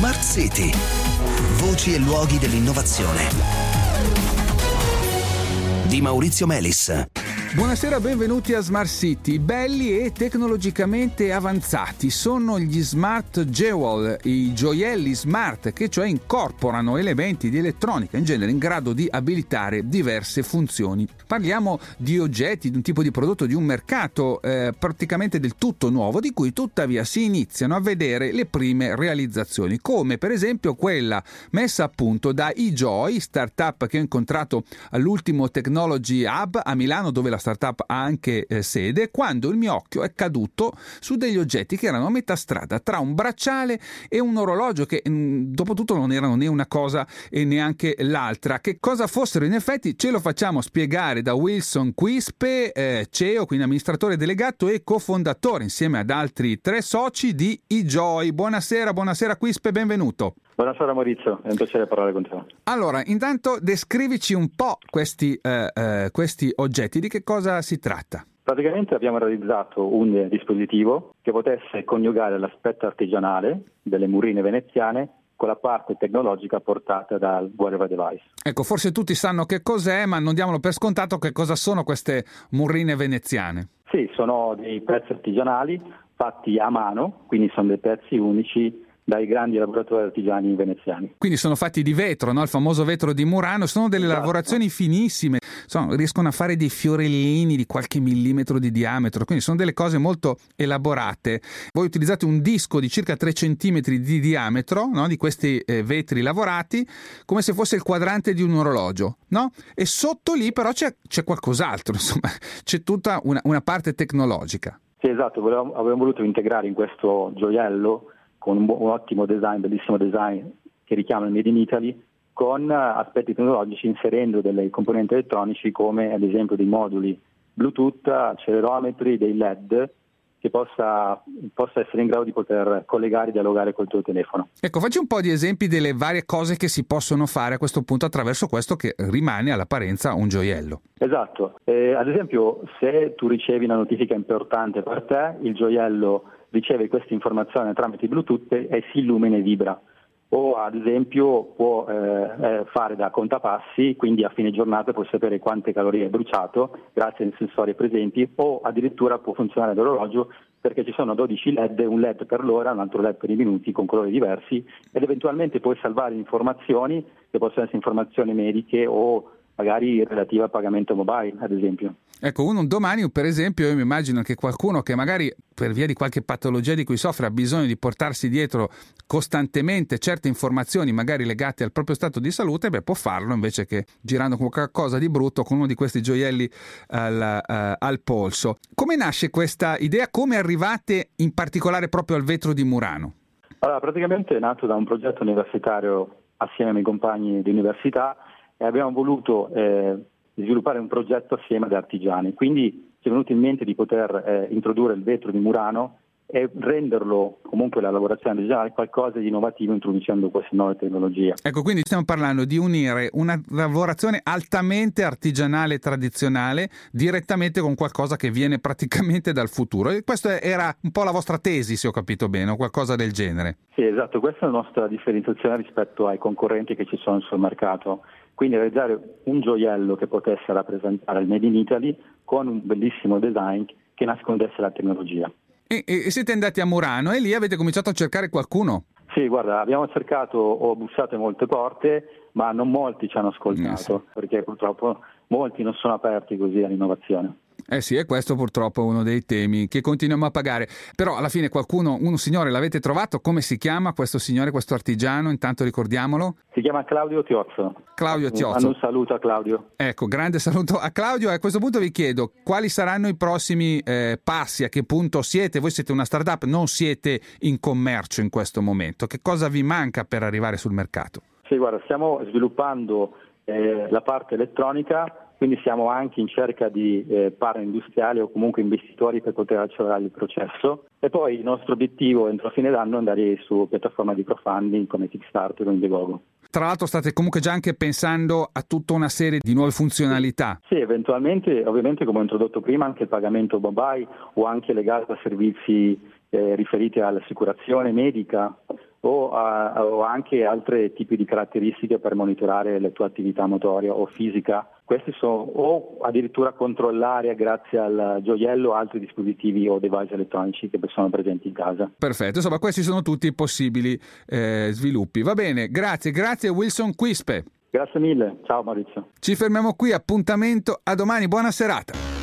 Smart City. Voci e luoghi dell'innovazione. Di Maurizio Melis. Buonasera, benvenuti a Smart City. Belli e tecnologicamente avanzati sono gli smart jewel, i gioielli smart che cioè incorporano elementi di elettronica in genere in grado di abilitare diverse funzioni. Parliamo di oggetti, di un tipo di prodotto, di un mercato praticamente del tutto nuovo, di cui tuttavia si iniziano a vedere le prime realizzazioni, come per esempio quella messa a punto da eJoy, startup che ho incontrato all'ultimo Technology Hub a Milano, dove la startup ha anche sede, quando il mio occhio è caduto su degli oggetti che erano a metà strada tra un bracciale e un orologio che dopo tutto non erano né una cosa e neanche l'altra. Che cosa fossero in effetti ce lo facciamo spiegare da Wilson Quispe, CEO, quindi amministratore delegato e cofondatore insieme ad altri 3 soci di eJoy. Buonasera Quispe, benvenuto. Buonasera Maurizio, è un piacere parlare con te. Allora, intanto descrivici un po' questi oggetti, di che cosa si tratta? Praticamente abbiamo realizzato un dispositivo che potesse coniugare l'aspetto artigianale delle murine veneziane con la parte tecnologica portata dal wearable device. Ecco, forse tutti sanno che cos'è, ma non diamolo per scontato che cosa sono queste murine veneziane. Sì, sono dei pezzi artigianali fatti a mano, quindi sono dei pezzi unici dai grandi laboratori artigiani veneziani. Quindi sono fatti di vetro, no? Il famoso vetro di Murano, sono delle lavorazioni finissime, riescono a fare dei fiorellini di qualche millimetro di diametro, quindi sono delle cose molto elaborate. Voi utilizzate un disco di circa 3 centimetri di diametro, no? Di questi vetri lavorati, come se fosse il quadrante di un orologio, no? E sotto lì però c'è qualcos'altro, insomma, c'è tutta una parte tecnologica. Sì, esatto, abbiamo voluto integrare in questo gioiello con un ottimo design, bellissimo design che richiama il Made in Italy, con aspetti tecnologici inserendo delle componenti elettronici come ad esempio dei moduli Bluetooth, accelerometri, dei LED che possa essere in grado di poter collegare e dialogare col tuo telefono. Ecco, facci un po' di esempi delle varie cose che si possono fare a questo punto attraverso questo che rimane all'apparenza un gioiello. Esatto, ad esempio se tu ricevi una notifica importante per te, il gioiello riceve questa informazione tramite Bluetooth e si illumina e vibra. O ad esempio può fare da contapassi, quindi a fine giornata puoi sapere quante calorie hai bruciato grazie ai sensori presenti, o addirittura può funzionare l'orologio perché ci sono 12 LED, un LED per l'ora, un altro LED per i minuti con colori diversi, ed eventualmente puoi salvare informazioni che possono essere informazioni mediche o magari relative al pagamento mobile, ad esempio. Ecco, un domani, per esempio, io mi immagino che qualcuno che magari per via di qualche patologia di cui soffre ha bisogno di portarsi dietro costantemente certe informazioni magari legate al proprio stato di salute, può farlo invece che girando con qualcosa di brutto con uno di questi gioielli al polso. Come nasce questa idea? Come arrivate in particolare proprio al vetro di Murano? Allora, praticamente è nato da un progetto universitario assieme ai miei compagni di università e abbiamo voluto sviluppare un progetto assieme ad artigiani. Quindi ci è venuto in mente di poter introdurre il vetro di Murano e renderlo, comunque la lavorazione artigianale, qualcosa di innovativo introducendo queste nuove tecnologie. Ecco, quindi stiamo parlando di unire una lavorazione altamente artigianale e tradizionale direttamente con qualcosa che viene praticamente dal futuro. E questa era un po' la vostra tesi, se ho capito bene, o qualcosa del genere. Sì, esatto, questa è la nostra differenziazione rispetto ai concorrenti che ci sono sul mercato. Quindi realizzare un gioiello che potesse rappresentare il Made in Italy con un bellissimo design che nascondesse la tecnologia. E siete andati a Murano e lì avete cominciato a cercare qualcuno? Sì, guarda, abbiamo cercato, ho bussato a molte porte, ma non molti ci hanno ascoltato, perché purtroppo molti non sono aperti così all'innovazione. Sì, e questo purtroppo è uno dei temi che continuiamo a pagare. Però alla fine un signore l'avete trovato? Come si chiama questo signore, questo artigiano? Intanto ricordiamolo. Si chiama Claudio Tiozzo. Claudio Tiozzo. Un saluto a Claudio. Ecco, grande saluto a Claudio. E a questo punto vi chiedo quali saranno i prossimi passi, a che punto siete? Voi siete una startup, non siete in commercio in questo momento. Che cosa vi manca per arrivare sul mercato? Sì, guarda, stiamo sviluppando la parte elettronica, quindi siamo anche in cerca di partner industriali o comunque investitori per poter accelerare il processo. E poi il nostro obiettivo entro fine d'anno è andare su piattaforme di crowdfunding come Kickstarter o Indiegogo. Tra l'altro state comunque già anche pensando a tutta una serie di nuove funzionalità. Sì, eventualmente, ovviamente come ho introdotto prima, anche il pagamento mobile o anche legato a servizi riferiti all'assicurazione medica o anche altri tipi di caratteristiche per monitorare la tua attività motoria o fisica. Questi sono, o addirittura controllare grazie al gioiello altri dispositivi o device elettronici che sono presenti in casa. Perfetto, insomma questi sono tutti possibili sviluppi. Va bene, grazie Wilson Quispe. Grazie mille, ciao Maurizio. Ci fermiamo qui, appuntamento a domani, buona serata.